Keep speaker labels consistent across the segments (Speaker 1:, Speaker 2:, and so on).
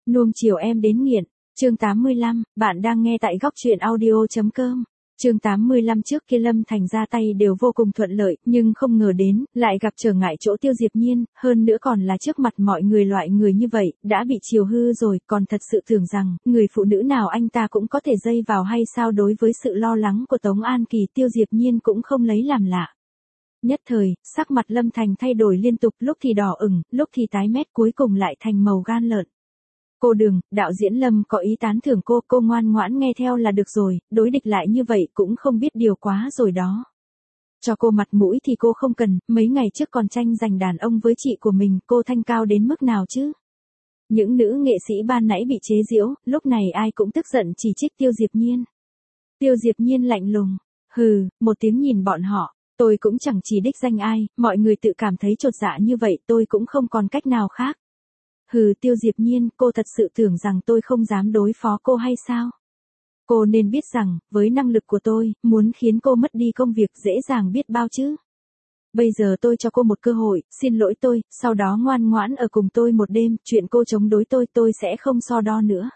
Speaker 1: Nuông chiều em đến nghiện. Chương 85, bạn đang nghe tại góc truyện audio.com. Chương 85 trước kia Lâm Thành ra tay đều vô cùng thuận lợi, nhưng không ngờ đến, lại gặp trở ngại chỗ Tiêu Diệp Nhiên, hơn nữa còn là trước mặt mọi người loại người như vậy, đã bị chiều hư rồi, còn thật sự tưởng rằng, người phụ nữ nào anh ta cũng có thể dây vào hay sao. Đối với sự lo lắng của Tống An Kỳ, Tiêu Diệp Nhiên cũng không lấy làm lạ. Nhất thời, sắc mặt Lâm Thành thay đổi liên tục, lúc thì đỏ ửng, lúc thì tái mét, cuối cùng lại thành màu gan lợn. Cô Đường, đạo diễn Lâm có ý tán thưởng cô ngoan ngoãn nghe theo là được rồi, đối địch lại như vậy cũng không biết điều quá rồi đó. Cho cô mặt mũi thì cô không cần, mấy ngày trước còn tranh giành đàn ông với chị của mình, cô thanh cao đến mức nào chứ? Những nữ nghệ sĩ ban nãy bị chế giễu, lúc này ai cũng tức giận chỉ trích Tiêu Diệp Nhiên. Tiêu Diệp Nhiên lạnh lùng, hừ, một tiếng nhìn bọn họ, tôi cũng chẳng chỉ đích danh ai, mọi người tự cảm thấy chột dạ như vậy tôi cũng không còn cách nào khác. Hừ, Tiêu Diệp Nhiên, cô thật sự tưởng rằng tôi không dám đối phó cô hay sao? Cô nên biết rằng, với năng lực của tôi, muốn khiến cô mất đi công việc dễ dàng biết bao chứ. Bây giờ tôi cho cô một cơ hội, xin lỗi tôi, sau đó ngoan ngoãn ở cùng tôi một đêm, chuyện cô chống đối tôi sẽ không so đo nữa.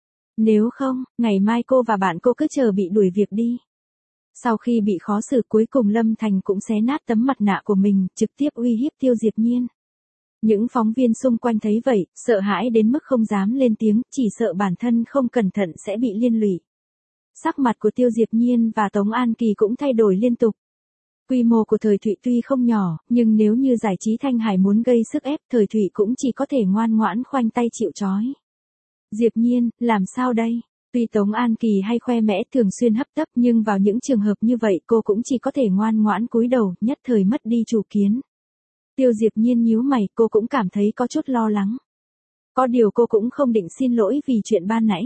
Speaker 1: Nếu không, ngày mai cô và bạn cô cứ chờ bị đuổi việc đi. Sau khi bị khó xử cuối cùng Lâm Thành cũng xé nát tấm mặt nạ của mình, trực tiếp uy hiếp Tiêu Diệp Nhiên. Những phóng viên xung quanh thấy vậy, sợ hãi đến mức không dám lên tiếng, chỉ sợ bản thân không cẩn thận sẽ bị liên lụy. Sắc mặt của Tiêu Diệp Nhiên và Tống An Kỳ cũng thay đổi liên tục. Quy mô của Thời Thụy tuy không nhỏ, nhưng nếu như giải trí Thanh Hải muốn gây sức ép, Thời Thụy cũng chỉ có thể ngoan ngoãn khoanh tay chịu trói. Diệp Nhiên, làm sao đây? Tuy Tống An Kỳ hay khoe mẽ thường xuyên hấp tấp nhưng vào những trường hợp như vậy cô cũng chỉ có thể ngoan ngoãn cúi đầu, nhất thời mất đi chủ kiến. Tiêu Diệp Nhiên nhíu mày, cô cũng cảm thấy có chút lo lắng. Có điều cô cũng không định xin lỗi vì chuyện ban nãy.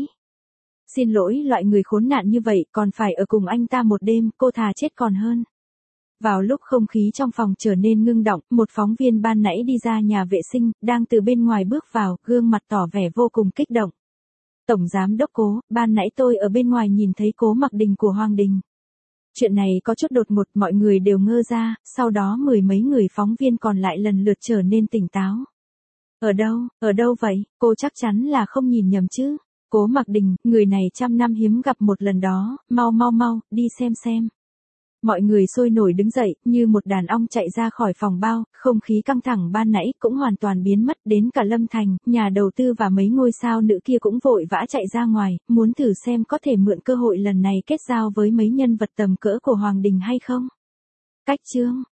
Speaker 1: Xin lỗi loại người khốn nạn như vậy còn phải ở cùng anh ta một đêm, cô thà chết còn hơn. Vào lúc không khí trong phòng trở nên ngưng động, một phóng viên ban nãy đi ra nhà vệ sinh, đang từ bên ngoài bước vào, gương mặt tỏ vẻ vô cùng kích động. Tổng giám đốc Cố, ban nãy tôi ở bên ngoài nhìn thấy Cố Mặc Đình của Hoàng Đình. Chuyện này có chút đột ngột, mọi người đều ngơ ra, sau đó mười mấy người phóng viên còn lại lần lượt trở nên tỉnh táo. Ở đâu vậy, cô chắc chắn là không nhìn nhầm chứ. Cố Mặc Đình, người này trăm năm hiếm gặp một lần đó, mau, đi xem. Mọi người sôi nổi đứng dậy, như một đàn ong chạy ra khỏi phòng bao, không khí căng thẳng ban nãy cũng hoàn toàn biến mất, đến cả Lâm Thành, nhà đầu tư và mấy ngôi sao nữ kia cũng vội vã chạy ra ngoài, muốn thử xem có thể mượn cơ hội lần này kết giao với mấy nhân vật tầm cỡ của Hoàng Đình hay không. Cách chương,